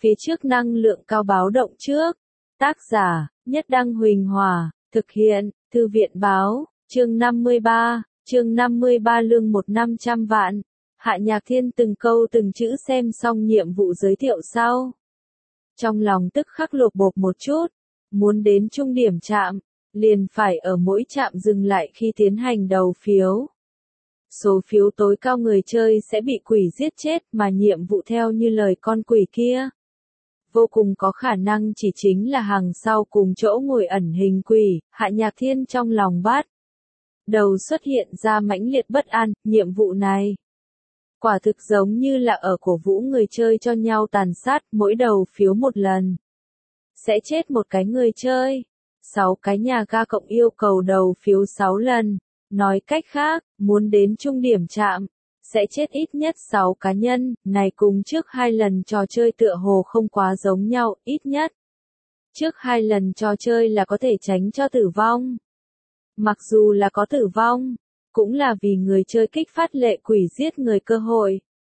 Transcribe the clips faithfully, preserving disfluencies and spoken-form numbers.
phía trước năng lượng cao báo động trước. Tác giả, Nhất Đăng Huỳnh Hòa, thực hiện, Thư viện Báo, chương năm mươi ba, chương năm mươi ba lương một năm trăm vạn. Hạ Nhạc Thiên từng câu từng chữ xem xong nhiệm vụ giới thiệu sau. Trong lòng tức khắc lột bột một chút, muốn đến trung điểm trạm, liền phải ở mỗi trạm dừng lại khi tiến hành đầu phiếu. Số phiếu tối cao người chơi sẽ bị quỷ giết chết mà nhiệm vụ theo như lời con quỷ kia. Vô cùng có khả năng chỉ chính là hàng sau cùng chỗ ngồi ẩn hình quỷ, Hạ Nhạc Thiên trong lòng bắt. Đầu xuất hiện ra mãnh liệt bất an, nhiệm vụ này. Quả thực giống như là ở cổ vũ người chơi cho nhau tàn sát mỗi đầu phiếu một lần. Sẽ chết một cái người chơi. Sáu cái nhà ga cộng yêu cầu đầu phiếu sáu lần. Nói cách khác, muốn đến trung điểm trạm, sẽ chết ít nhất sáu cá nhân, này cùng trước hai lần trò chơi tựa hồ không quá giống nhau, ít nhất. Trước hai lần trò chơi là có thể tránh cho tử vong. Mặc dù là có tử vong, cũng là vì người chơi kích phát lệ quỷ giết người cơ hội.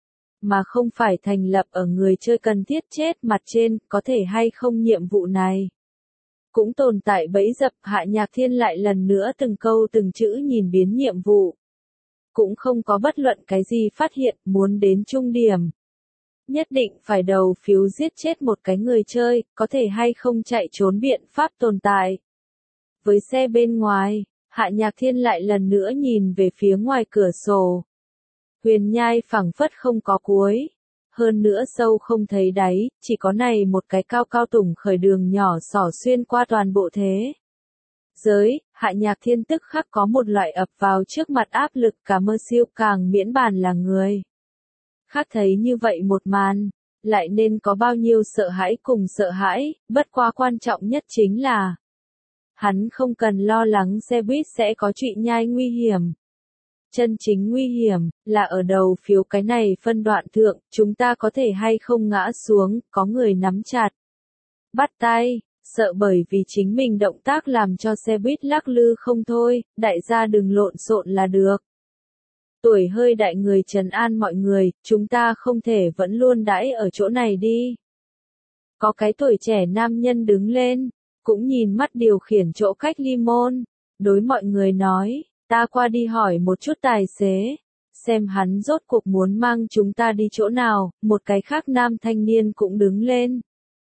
Mà không phải thành lập ở người chơi cần thiết chết mặt trên, có thể hay không nhiệm vụ này. Cũng tồn tại bẫy dập. Hạ Nhạc Thiên lại lần nữa từng câu từng chữ nhìn biến nhiệm vụ. Cũng không có bất luận cái gì phát hiện, muốn đến trung điểm. Nhất định phải đầu phiếu giết chết một cái người chơi, có thể hay không chạy trốn biện pháp tồn tại. Với xe bên ngoài, Hạ Nhạc Thiên lại lần nữa nhìn về phía ngoài cửa sổ. Huyền nhai phẳng phất không có cuối. Hơn nữa sâu không thấy đáy, chỉ có này một cái cao cao tủng khởi đường nhỏ xỏ xuyên qua toàn bộ thế. Giới, Hạ Nhạc Thiên tức khắc có một loại ập vào trước mặt áp lực cả mơ siêu càng miễn bàn là người. Khác thấy như vậy một màn, lại nên có bao nhiêu sợ hãi cùng sợ hãi, bất quá quan trọng nhất chính là hắn không cần lo lắng xe buýt sẽ có chuyện nhai nguy hiểm. Chân chính nguy hiểm, là ở đầu phiếu cái này phân đoạn thượng, chúng ta có thể hay không ngã xuống, có người nắm chặt. Bắt tay, sợ bởi vì chính mình động tác làm cho xe buýt lắc lư không thôi, đại gia đừng lộn xộn là được. Tuổi hơi đại người trấn an mọi người, chúng ta không thể vẫn luôn đãi ở chỗ này đi. Có cái tuổi trẻ nam nhân đứng lên, cũng nhìn mắt điều khiển chỗ cách ly môn, đối mọi người nói. Ta qua đi hỏi một chút tài xế, xem hắn rốt cuộc muốn mang chúng ta đi chỗ nào, một cái khác nam thanh niên cũng đứng lên.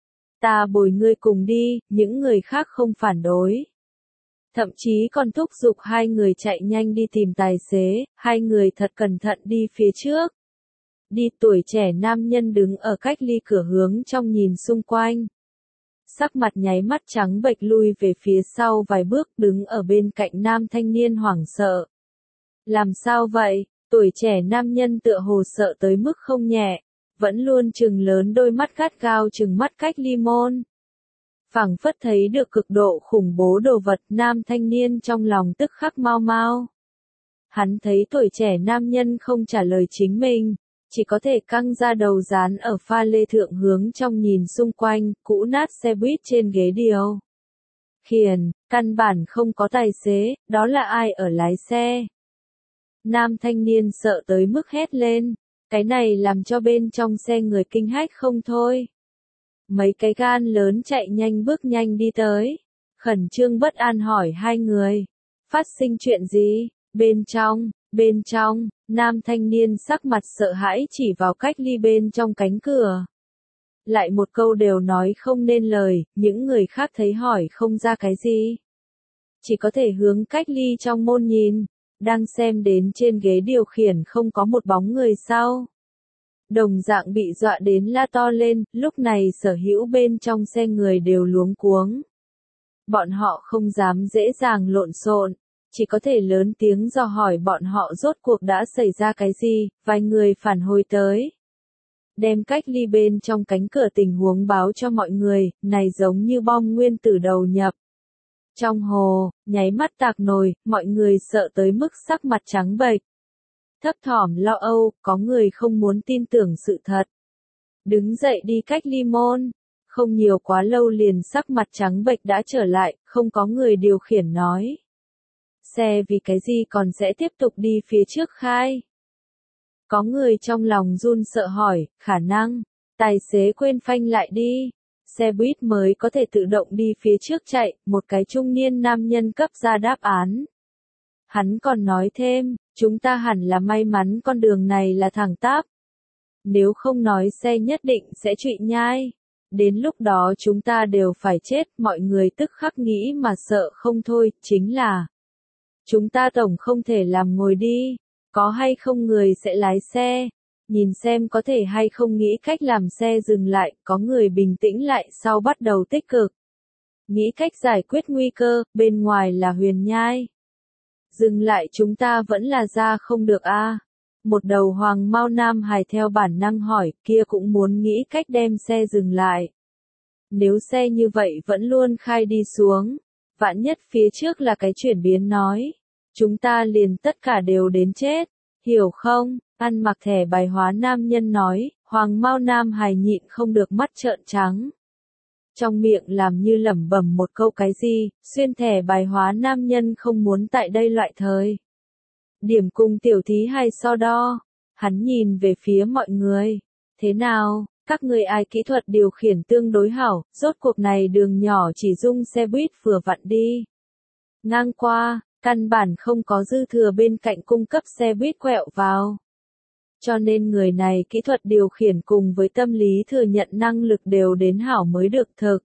Ta bồi ngươi cùng đi, những người khác không phản đối. Thậm chí còn thúc giục hai người chạy nhanh đi tìm tài xế, hai người thật cẩn thận đi phía trước. Đi tuổi trẻ nam nhân đứng ở cách ly cửa hướng trong nhìn xung quanh. Sắc mặt nháy mắt trắng bệch lui về phía sau vài bước đứng ở bên cạnh nam thanh niên hoảng sợ. Làm sao vậy? Tuổi trẻ nam nhân tựa hồ sợ tới mức không nhẹ, vẫn luôn trừng lớn đôi mắt gắt gao trừng mắt cách ly môn. Phảng phất thấy được cực độ khủng bố đồ vật, nam thanh niên trong lòng tức khắc mau mau. Hắn thấy tuổi trẻ nam nhân không trả lời chính mình. Chỉ có thể căng ra đầu dán ở pha lê thượng hướng trong nhìn xung quanh, cũ nát xe buýt trên ghế điều khiển, căn bản không có tài xế, đó là ai ở lái xe. Nam thanh niên sợ tới mức hét lên, cái này làm cho bên trong xe người kinh hách không thôi. Mấy cái gan lớn chạy nhanh bước nhanh đi tới, khẩn trương bất an hỏi hai người, phát sinh chuyện gì, bên trong. Bên trong, nam thanh niên sắc mặt sợ hãi chỉ vào cách ly bên trong cánh cửa. Lại một câu đều nói không nên lời, những người khác thấy hỏi không ra cái gì. Chỉ có thể hướng cách ly trong môn nhìn, đang xem đến trên ghế điều khiển không có một bóng người sau. Đồng dạng bị dọa đến la to lên, lúc này sở hữu bên trong xe người đều luống cuống. Bọn họ không dám dễ dàng lộn xộn. Chỉ có thể lớn tiếng dò hỏi bọn họ rốt cuộc đã xảy ra cái gì, vài người phản hồi tới. Đem cách ly bên trong cánh cửa tình huống báo cho mọi người, này giống như bom nguyên tử đầu nhập. Trong hồ, nháy mắt tạc nồi, mọi người sợ tới mức sắc mặt trắng bệch. Thấp thỏm lo âu, có người không muốn tin tưởng sự thật. Đứng dậy đi cách ly môn. Không nhiều quá lâu liền sắc mặt trắng bệch đã trở lại, không có người điều khiển nói. Xe vì cái gì còn sẽ tiếp tục đi phía trước khai? Có người trong lòng run sợ hỏi, khả năng, Tài xế quên phanh lại đi. Xe buýt mới có thể tự động đi phía trước chạy, một cái trung niên nam nhân cấp ra đáp án. Hắn còn nói thêm, chúng ta hẳn là may mắn con đường này là thẳng tắp. Nếu không nói xe nhất định sẽ trụy nhai. Đến lúc đó chúng ta đều phải chết, mọi người tức khắc nghĩ mà sợ không thôi, chính là chúng ta tổng không thể làm ngồi đi, có hay không người sẽ lái xe, nhìn xem có thể hay không nghĩ cách làm xe dừng lại, có người bình tĩnh lại sau bắt đầu tích cực. Nghĩ cách giải quyết nguy cơ, bên ngoài là huyền nhai. Dừng lại chúng ta vẫn là ra không được a. À. Một đầu hoàng mao nam hài theo bản năng hỏi, kia cũng muốn nghĩ cách đem xe dừng lại. Nếu xe như vậy vẫn luôn khai đi xuống, vạn nhất phía trước là cái chuyển biến nói, chúng ta liền tất cả đều đến chết, hiểu không? Ăn mặc thẻ bài hóa nam nhân nói, hoàng mao nam hài nhịn không được mắt trợn trắng. Trong miệng làm như lẩm bẩm một câu cái gì, xuyên thẻ bài hóa nam nhân không muốn tại đây loại thời. Điểm cùng tiểu thí hay so đo, hắn nhìn về phía mọi người, thế nào, các người ai kỹ thuật điều khiển tương đối hảo, rốt cuộc này đường nhỏ chỉ dung xe buýt vừa vặn đi. Ngang qua, căn bản không có dư thừa bên cạnh cung cấp xe buýt quẹo vào. Cho nên người này kỹ thuật điều khiển cùng với tâm lý thừa nhận năng lực đều đến hảo mới được thực.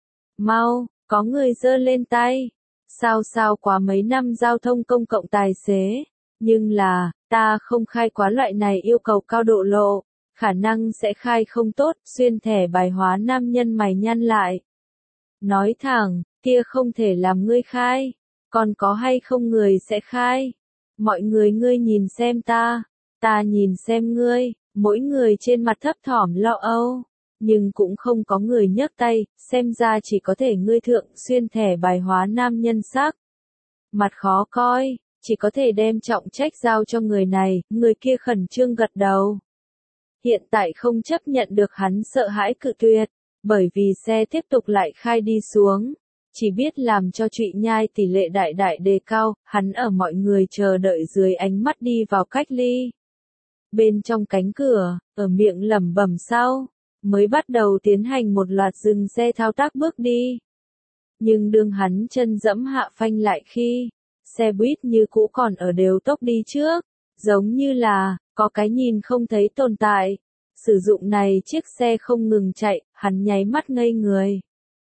Mau, có người giơ lên tay. Sao sao quá mấy năm giao thông công cộng tài xế. Nhưng là, ta không khai quá loại này yêu cầu cao độ lộ. Khả năng sẽ khai không tốt, xuyên thẻ bài hóa nam nhân mày nhăn lại. Nói thẳng, kia không thể làm ngươi khai. Còn có hay không người sẽ khai. Mọi người ngươi nhìn xem ta. Ta nhìn xem ngươi, mỗi người trên mặt thấp thỏm lo âu, nhưng cũng không có người nhấc tay, xem ra chỉ có thể ngươi thượng xuyên thẻ bài hóa nam nhân sắc. Mặt khó coi, chỉ có thể đem trọng trách giao cho người này, người kia khẩn trương gật đầu. Hiện tại không chấp nhận được hắn sợ hãi cự tuyệt, bởi vì xe tiếp tục lại khai đi xuống, chỉ biết làm cho trụy nhai tỷ lệ đại đại đề cao, hắn ở mọi người chờ đợi dưới ánh mắt đi vào cách ly. Bên trong cánh cửa, ở miệng lẩm bẩm sau, mới bắt đầu tiến hành một loạt dừng xe thao tác bước đi. Nhưng đương hắn chân dẫm hạ phanh lại khi, xe buýt như cũ còn ở đều tốc đi trước, giống như là, có cái nhìn không thấy tồn tại. Sử dụng này chiếc xe không ngừng chạy, hắn nháy mắt ngây người.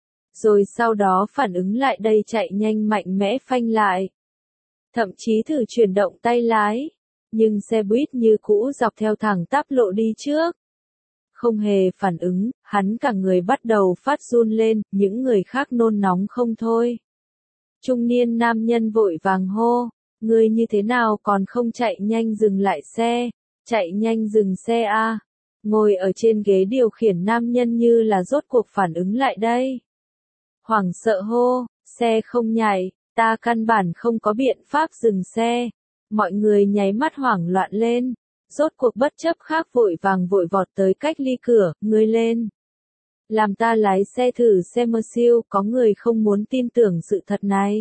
Rồi sau đó phản ứng lại đây chạy nhanh mạnh mẽ phanh lại. Thậm chí thử chuyển động tay lái. Nhưng xe buýt như cũ dọc theo thẳng tắp lộ đi trước. Không hề phản ứng, hắn cả người bắt đầu phát run lên, những người khác nôn nóng không thôi. Trung niên nam nhân vội vàng hô, ngươi như thế nào còn không chạy nhanh dừng lại xe, chạy nhanh dừng xe a. Ngồi ở trên ghế điều khiển nam nhân như là rốt cuộc phản ứng lại đây. Hoảng sợ hô, xe không nhảy, ta căn bản không có biện pháp dừng xe. Mọi người nháy mắt hoảng loạn lên, rốt cuộc bất chấp khác vội vàng vội vọt tới cách ly cửa, ngươi lên. Làm ta lái xe thử xem mơ siêu, có người không muốn tin tưởng sự thật này.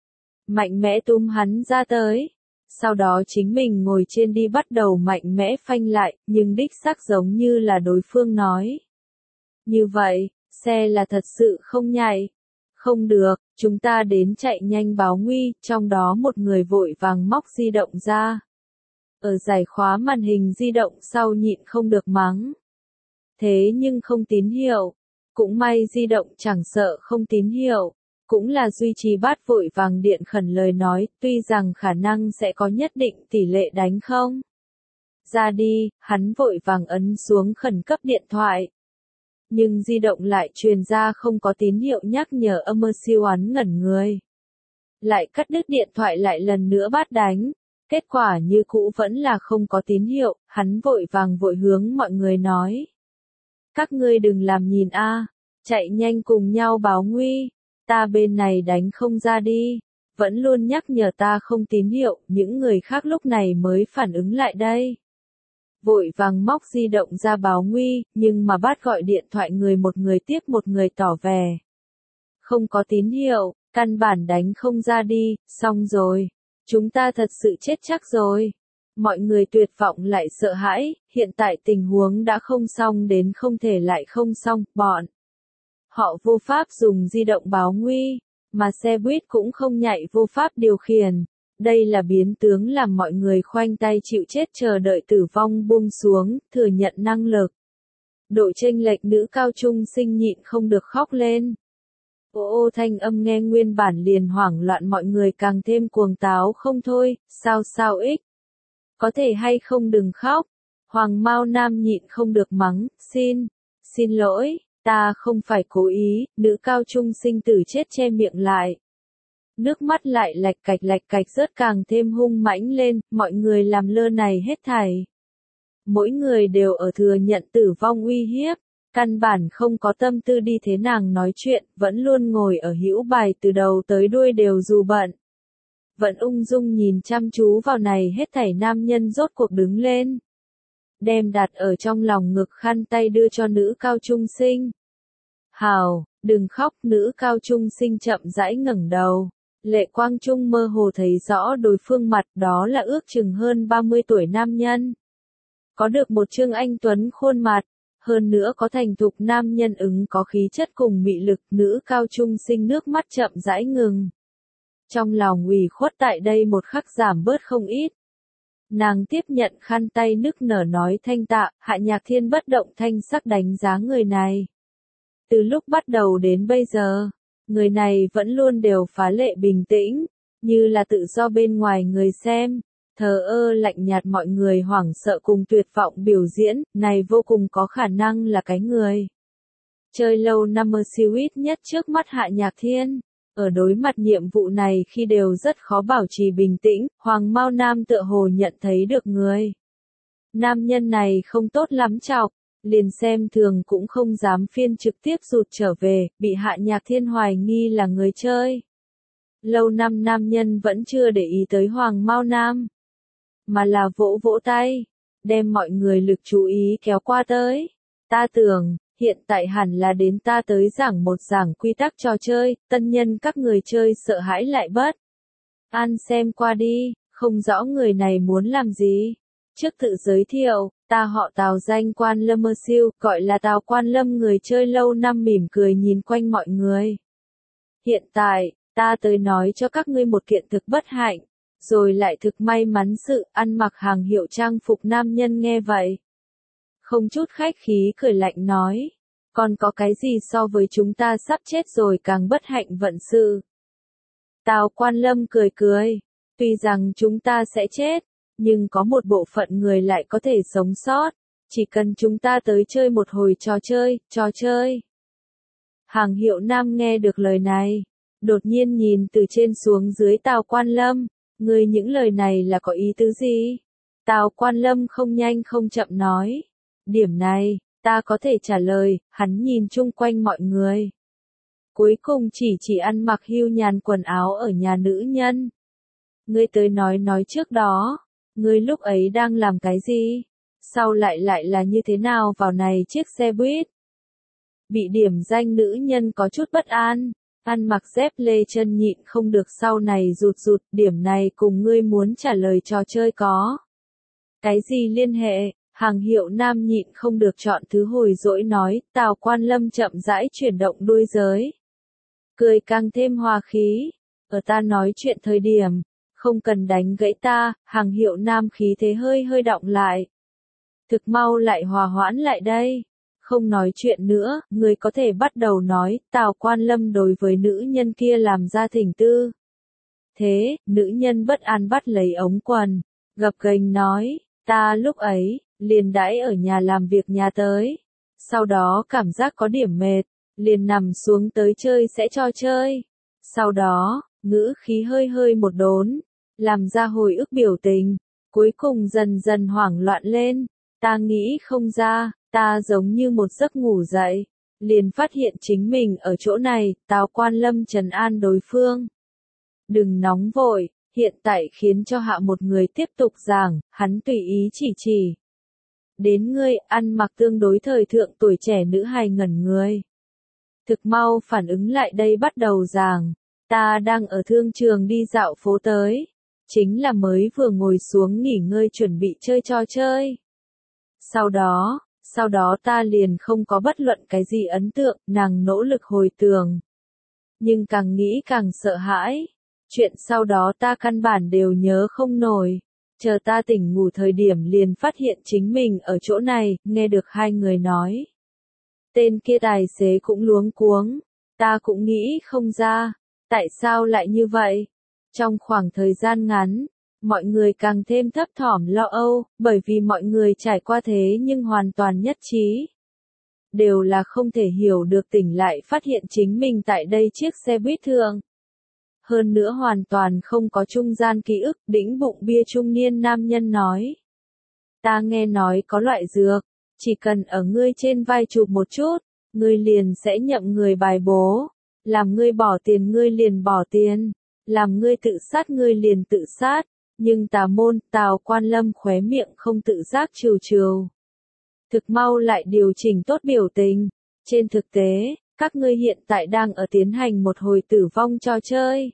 Mạnh mẽ túm hắn ra tới, sau đó chính mình ngồi trên đi bắt đầu mạnh mẽ phanh lại, nhưng đích xác giống như là đối phương nói. Như vậy, xe là thật sự không nhảy. Không được, chúng ta đến chạy nhanh báo nguy, trong đó một người vội vàng móc di động ra. Ở giải khóa màn hình di động sau nhịn không được mắng. Thế nhưng không tín hiệu. Cũng may di động chẳng sợ không tín hiệu. Cũng là duy trì bát vội vàng điện khẩn lời nói, tuy rằng khả năng sẽ có nhất định tỷ lệ đánh không. Ra đi, hắn vội vàng ấn xuống khẩn cấp điện thoại. Nhưng di động lại truyền ra không có tín hiệu nhắc nhở âm mơ siêu hắn ngẩn người. Lại cắt đứt điện thoại lại lần nữa bắt đánh. Kết quả như cũ vẫn là không có tín hiệu, hắn vội vàng vội hướng mọi người nói. Các ngươi đừng làm nhìn a, chạy nhanh cùng nhau báo nguy, ta bên này đánh không ra đi, vẫn luôn nhắc nhở ta không tín hiệu, những người khác lúc này mới phản ứng lại đây. Vội vàng móc di động ra báo nguy, nhưng mà bắt gọi điện thoại người một người tiếp một người tỏ vẻ. Không có tín hiệu, căn bản đánh không ra đi, xong rồi. Chúng ta thật sự chết chắc rồi. Mọi người tuyệt vọng lại sợ hãi, hiện tại tình huống đã không xong đến không thể lại không xong, bọn họ vô pháp dùng di động báo nguy, mà xe buýt cũng không nhạy vô pháp điều khiển. Đây là biến tướng làm mọi người khoanh tay chịu chết chờ đợi tử vong buông xuống, thừa nhận năng lực. Độ chênh lệch nữ cao trung sinh nhịn không được khóc lên. Ô ô thanh âm nghe nguyên bản liền hoảng loạn mọi người càng thêm cuồng táo không thôi, sao sao ích. Có thể hay không đừng khóc. Hoàng Mao Nam nhịn không được mắng, xin, xin lỗi, ta không phải cố ý, nữ cao trung sinh tử chết che miệng lại. Nước mắt lại lạch cạch lạch cạch rớt càng thêm hung mãnh lên, mọi người làm lơ này hết thảy. Mỗi người đều ở thừa nhận tử vong uy hiếp, căn bản không có tâm tư đi thế nàng nói chuyện, vẫn luôn ngồi ở hữu bài từ đầu tới đuôi đều dù bận. Vẫn ung dung nhìn chăm chú vào này hết thảy nam nhân rốt cuộc đứng lên. Đem đặt ở trong lòng ngực khăn tay đưa cho nữ cao trung sinh. Hào, đừng khóc, nữ cao trung sinh chậm rãi ngẩng đầu. Lệ quang trung mơ hồ thấy rõ đối phương mặt, đó là ước chừng hơn ba mươi tuổi nam nhân. Có được một trương anh tuấn khuôn mặt, hơn nữa có thành thục nam nhân ứng có khí chất cùng mị lực, nữ cao trung sinh nước mắt chậm rãi ngừng. Trong lòng ủy khuất tại đây một khắc giảm bớt không ít. Nàng tiếp nhận khăn tay nức nở nói thanh tạ, Hạ Nhạc Thiên bất động thanh sắc đánh giá người này. Từ lúc bắt đầu đến bây giờ, người này vẫn luôn đều phá lệ bình tĩnh, như là tự do bên ngoài người xem, thờ ơ lạnh nhạt mọi người hoảng sợ cùng tuyệt vọng biểu diễn, này vô cùng có khả năng là cái người. Chơi lâu năm mơ siêu ít nhất trước mắt Hạ Nhạc Thiên. Ở đối mặt nhiệm vụ này khi đều rất khó bảo trì bình tĩnh, Hoàng Mao Nam tựa hồ nhận thấy được người. Nam nhân này không tốt lắm chọc, liền xem thường cũng không dám phiên trực tiếp rụt trở về, bị Hạ Nhạc Thiên hoài nghi là người chơi. Lâu năm nam nhân vẫn chưa để ý tới Hoàng Mao Nam, mà là vỗ vỗ tay, đem mọi người lực chú ý kéo qua tới. Ta tưởng, hiện tại hẳn là đến ta tới giảng một giảng quy tắc trò chơi, tân nhân các người chơi sợ hãi lại bất an xem qua đi, không rõ người này muốn làm gì. Trước tự giới thiệu, ta họ Tào danh Quan Lâm Mơ Siêu, gọi là Tào Quan Lâm, người chơi lâu năm mỉm cười nhìn quanh mọi người. Hiện tại, ta tới nói cho các ngươi một kiện thực bất hạnh, rồi lại thực may mắn sự ăn mặc hàng hiệu trang phục nam nhân nghe vậy. Không chút khách khí cười lạnh nói, còn có cái gì so với chúng ta sắp chết rồi càng bất hạnh vận sự. Tào Quan Lâm cười cười, tuy rằng chúng ta sẽ chết, nhưng có một bộ phận người lại có thể sống sót, chỉ cần chúng ta tới chơi một hồi trò chơi, trò chơi. Hàng hiệu nam nghe được lời này, đột nhiên nhìn từ trên xuống dưới Tào Quan Lâm, người những lời này là có ý tứ gì? Tào Quan Lâm không nhanh không chậm nói, điểm này, ta có thể trả lời, hắn nhìn chung quanh mọi người. Cuối cùng chỉ chỉ ăn mặc hưu nhàn quần áo ở nhà nữ nhân. Ngươi tới nói nói trước đó, ngươi lúc ấy đang làm cái gì? Sau lại lại là như thế nào vào này chiếc xe buýt? Bị điểm danh nữ nhân có chút bất an, ăn mặc dép lê chân nhịn không được sau này rụt rụt, điểm này cùng ngươi muốn trả lời trò chơi có. Cái gì liên hệ? Hàng hiệu nam nhịn không được chọn thứ hồi dỗi nói, Tào Quan Lâm chậm rãi chuyển động đuôi giới. Cười càng thêm hòa khí, ở ta nói chuyện thời điểm, không cần đánh gãy ta, hàng hiệu nam khí thế hơi hơi động lại. Thực mau lại hòa hoãn lại đây, không nói chuyện nữa, người có thể bắt đầu nói, Tào Quan Lâm đối với nữ nhân kia làm ra thỉnh tư. Thế, nữ nhân bất an bắt lấy ống quần, gập ghềnh nói, ta lúc ấy, liền đãi ở nhà làm việc nhà tới. Sau đó cảm giác có điểm mệt, liền nằm xuống tới chơi sẽ cho chơi. Sau đó, ngữ khí hơi hơi một đốn, làm ra hồi ức biểu tình, cuối cùng dần dần hoảng loạn lên. Ta nghĩ không ra, ta giống như một giấc ngủ dậy, liền phát hiện chính mình ở chỗ này, Tào Quan Lâm trấn an đối phương. Đừng nóng vội, hiện tại khiến cho hạ một người tiếp tục giảng, hắn tùy ý chỉ chỉ. Đến ngươi, ăn mặc tương đối thời thượng tuổi trẻ nữ hài ngẩn người. Thực mau phản ứng lại đây bắt đầu giảng, ta đang ở thương trường đi dạo phố tới. chính là mới vừa ngồi xuống nghỉ ngơi chuẩn bị chơi trò chơi. Sau đó, sau đó ta liền không có bất luận cái gì ấn tượng, nàng nỗ lực hồi tưởng. Nhưng càng nghĩ càng sợ hãi. Chuyện sau đó ta căn bản đều nhớ không nổi. Chờ ta tỉnh ngủ thời điểm liền phát hiện chính mình ở chỗ này, nghe được hai người nói. Tên kia tài xế cũng luống cuống. Ta cũng nghĩ không ra. Tại sao lại như vậy? Trong khoảng thời gian ngắn, mọi người càng thêm thấp thỏm lo âu, bởi vì mọi người trải qua thế nhưng hoàn toàn nhất trí. Đều là không thể hiểu được tỉnh lại phát hiện chính mình tại đây chiếc xe buýt thường. Hơn nữa hoàn toàn không có trung gian ký ức, đĩnh bụng bia trung niên nam nhân nói. Ta nghe nói có loại dược, chỉ cần ở ngươi trên vai chụp một chút, ngươi liền sẽ nhậm người bài bố. Làm ngươi bỏ tiền ngươi liền bỏ tiền, làm ngươi tự sát ngươi liền tự sát. Nhưng tà môn, Tào Quan Lâm khóe miệng không tự giác trừ trừ. Thực mau lại điều chỉnh tốt biểu tình. Trên thực tế, các ngươi hiện tại đang ở tiến hành một hồi tử vong trò chơi.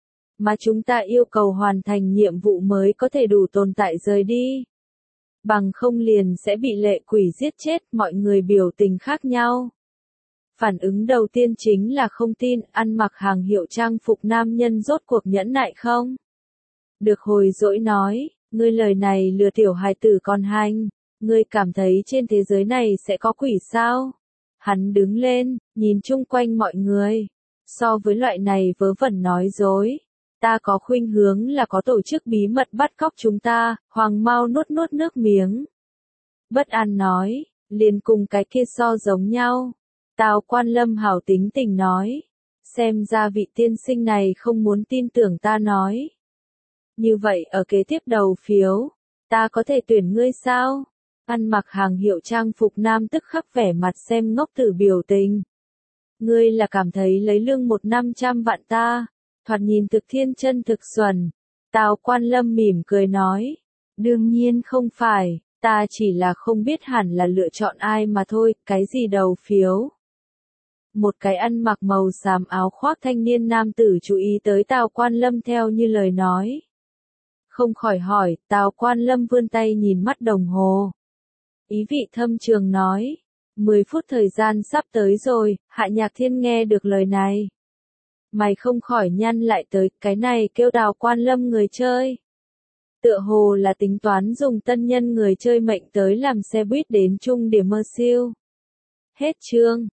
Mà chúng ta yêu cầu hoàn thành nhiệm vụ mới có thể đủ tồn tại rời đi. Bằng không liền sẽ bị lệ quỷ giết chết, mọi người biểu tình khác nhau. Phản ứng đầu tiên chính là không tin, ăn mặc hàng hiệu trang phục nam nhân rốt cuộc nhẫn nại không? Được hồi dỗi nói, ngươi lời này lừa tiểu hài tử còn hành, ngươi cảm thấy trên thế giới này sẽ có quỷ sao? Hắn đứng lên, nhìn chung quanh mọi người. So với loại này vớ vẩn nói dối, ta có khuynh hướng là có tổ chức bí mật bắt cóc chúng ta. Hoàng Mao nuốt nuốt nước miếng. Bất an nói, liền cùng cái kia so giống nhau. Tào Quan Lâm hảo tính tình nói. Xem ra vị tiên sinh này không muốn tin tưởng ta nói. Như vậy ở kế tiếp đầu phiếu, ta có thể tuyển ngươi sao? Ăn mặc hàng hiệu trang phục nam tức khắc vẻ mặt xem ngốc tử biểu tình. Ngươi là cảm thấy lấy lương một năm trăm vạn ta, thoạt nhìn thực thiên chân thực xuẩn. Tào Quan Lâm mỉm cười nói. Đương nhiên không phải, ta chỉ là không biết hẳn là lựa chọn ai mà thôi, cái gì đầu phiếu. Một cái ăn mặc màu xám áo khoác thanh niên nam tử chú ý tới Tào Quan Lâm theo như lời nói. Không khỏi hỏi, Tào Quan Lâm vươn tay nhìn mắt đồng hồ. Ý vị thâm trường nói, mười phút thời gian sắp tới rồi. Hạ Nhạc Thiên nghe được lời này. Mày không khỏi nhăn lại tới, cái này kêu Tào Quan Lâm người chơi. Tựa hồ là tính toán dùng tân nhân người chơi mệnh tới làm xe buýt đến chung điểm mơ siêu. Hết chương.